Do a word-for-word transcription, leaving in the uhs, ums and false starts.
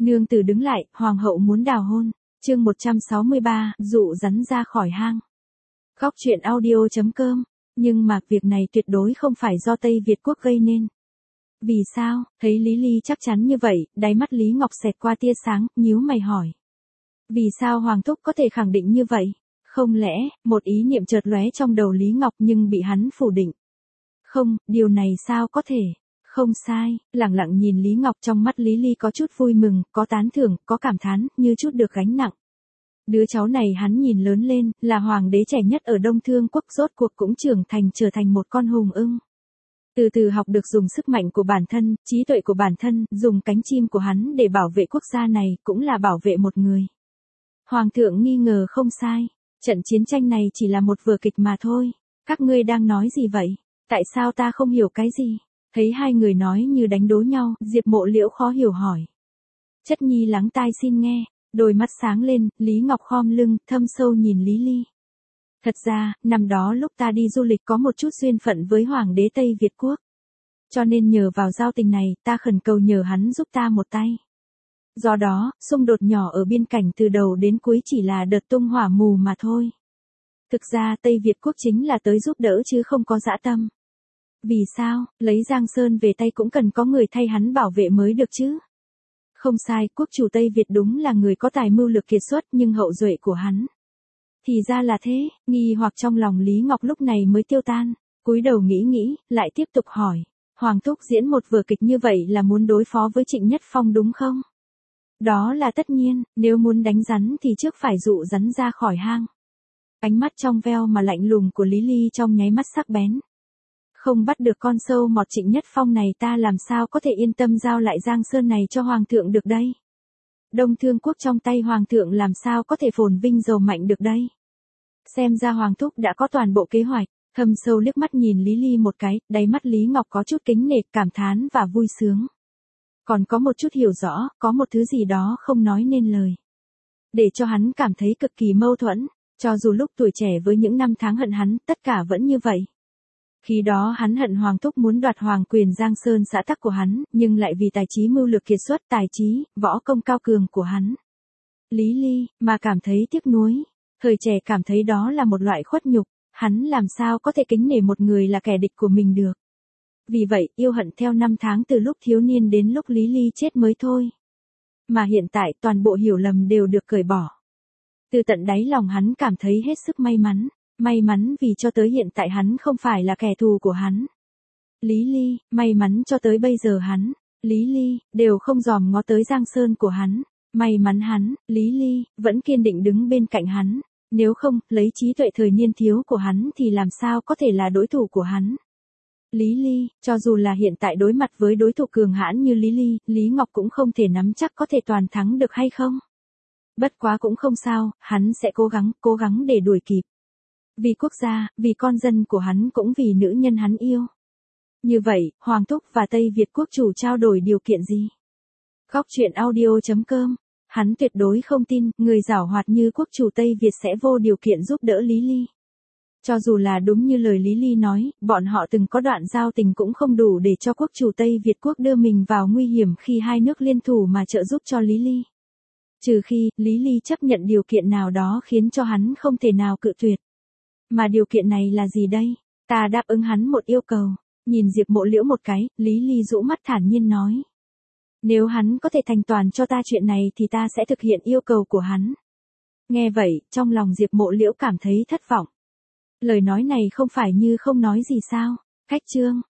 Nương tử đứng lại, hoàng hậu muốn đào hôn. Chương một trăm sáu mươi ba, dụ rắn ra khỏi hang. Góc truyện audio chấm com. Nhưng mà việc này tuyệt đối không phải do Tây Việt quốc gây nên. Vì sao? Thấy Lý Ly chắc chắn như vậy, đáy mắt Lý Ngọc xẹt qua tia sáng, nhíu mày hỏi. Vì sao Hoàng thúc có thể khẳng định như vậy? Không lẽ, một ý niệm chợt lóe trong đầu Lý Ngọc nhưng bị hắn phủ định. Không, điều này sao có thể? Không sai, lặng lặng nhìn Lý Ngọc, trong mắt Lý Ly có chút vui mừng, có tán thưởng, có cảm thán, như chút được gánh nặng. Đứa cháu này hắn nhìn lớn lên, là hoàng đế trẻ nhất ở Đông Thương quốc, rốt cuộc cũng trưởng thành trở thành một con hùng ưng. Từ từ học được dùng sức mạnh của bản thân, trí tuệ của bản thân, dùng cánh chim của hắn để bảo vệ quốc gia này, cũng là bảo vệ một người. Hoàng thượng nghi ngờ không sai, trận chiến tranh này chỉ là một vở kịch mà thôi. Các ngươi đang nói gì vậy? Tại sao ta không hiểu cái gì? Thấy hai người nói như đánh đố nhau, Diệp Mộ Liễu khó hiểu hỏi. Chất nhi lắng tai xin nghe, đôi mắt sáng lên, Lý Ngọc khom lưng, thâm sâu nhìn Lý Ly. Thật ra, năm đó lúc ta đi du lịch có một chút duyên phận với Hoàng đế Tây Việt quốc. Cho nên nhờ vào giao tình này, ta khẩn cầu nhờ hắn giúp ta một tay. Do đó, xung đột nhỏ ở biên cảnh từ đầu đến cuối chỉ là đợt tung hỏa mù mà thôi. Thực ra Tây Việt quốc chính là tới giúp đỡ chứ không có dã tâm. Vì sao, lấy Giang Sơn về tay cũng cần có người thay hắn bảo vệ mới được chứ. Không sai, quốc chủ Tây Việt đúng là người có tài mưu lược kiệt xuất, nhưng hậu duệ của hắn. Thì ra là thế, nghi hoặc trong lòng Lý Ngọc lúc này mới tiêu tan, cúi đầu nghĩ nghĩ, lại tiếp tục hỏi. Hoàng thúc diễn một vở kịch như vậy là muốn đối phó với Trịnh Nhất Phong đúng không? Đó là tất nhiên, nếu muốn đánh rắn thì trước phải dụ rắn ra khỏi hang. Ánh mắt trong veo mà lạnh lùng của Lý Ly trong nháy mắt sắc bén. Không bắt được con sâu mọt Trịnh Nhất Phong này ta làm sao có thể yên tâm giao lại Giang Sơn này cho Hoàng thượng được đây? Đông Thương quốc trong tay Hoàng thượng làm sao có thể phồn vinh giàu mạnh được đây? Xem ra Hoàng thúc đã có toàn bộ kế hoạch. Thâm sâu liếc mắt nhìn Lý Ly một cái, đáy mắt Lý Ngọc có chút kính nể, cảm thán và vui sướng. Còn có một chút hiểu rõ, có một thứ gì đó không nói nên lời. Để cho hắn cảm thấy cực kỳ mâu thuẫn, cho dù lúc tuổi trẻ với những năm tháng hận hắn, tất cả vẫn như vậy. Khi đó hắn hận Hoàng thúc muốn đoạt hoàng quyền Giang Sơn xã tắc của hắn, nhưng lại vì tài trí mưu lược kiệt xuất, tài trí, võ công cao cường của hắn. Lý Ly, mà cảm thấy tiếc nuối. Thời trẻ cảm thấy đó là một loại khuất nhục, hắn làm sao có thể kính nể một người là kẻ địch của mình được. Vì vậy, yêu hận theo năm tháng từ lúc thiếu niên đến lúc Lý Ly chết mới thôi. Mà hiện tại toàn bộ hiểu lầm đều được cởi bỏ. Từ tận đáy lòng hắn cảm thấy hết sức may mắn. May mắn vì cho tới hiện tại hắn không phải là kẻ thù của hắn. Lý Ly, may mắn cho tới bây giờ hắn, Lý Ly, đều không dòm ngó tới Giang Sơn của hắn. May mắn hắn, Lý Ly, vẫn kiên định đứng bên cạnh hắn. Nếu không, lấy trí tuệ thời niên thiếu của hắn thì làm sao có thể là đối thủ của hắn. Lý Ly, cho dù là hiện tại đối mặt với đối thủ cường hãn như Lý Ly, Lý Ngọc cũng không thể nắm chắc có thể toàn thắng được hay không. Bất quá cũng không sao, hắn sẽ cố gắng, cố gắng để đuổi kịp. Vì quốc gia, vì con dân của hắn cũng vì nữ nhân hắn yêu. Như vậy, Hoàng thúc và Tây Việt quốc chủ trao đổi điều kiện gì? Góc truyện audio chấm com. Hắn tuyệt đối không tin, người giảo hoạt như quốc chủ Tây Việt sẽ vô điều kiện giúp đỡ Lý Ly. Cho dù là đúng như lời Lý Ly nói, bọn họ từng có đoạn giao tình cũng không đủ để cho quốc chủ Tây Việt quốc đưa mình vào nguy hiểm khi hai nước liên thủ mà trợ giúp cho Lý Ly. Trừ khi, Lý Ly chấp nhận điều kiện nào đó khiến cho hắn không thể nào cự tuyệt. Mà điều kiện này là gì đây? Ta đáp ứng hắn một yêu cầu. Nhìn Diệp Mộ Liễu một cái, Lý Ly rũ mắt thản nhiên nói. Nếu hắn có thể thành toàn cho ta chuyện này thì ta sẽ thực hiện yêu cầu của hắn. Nghe vậy, trong lòng Diệp Mộ Liễu cảm thấy thất vọng. Lời nói này không phải như không nói gì sao? Cách chương,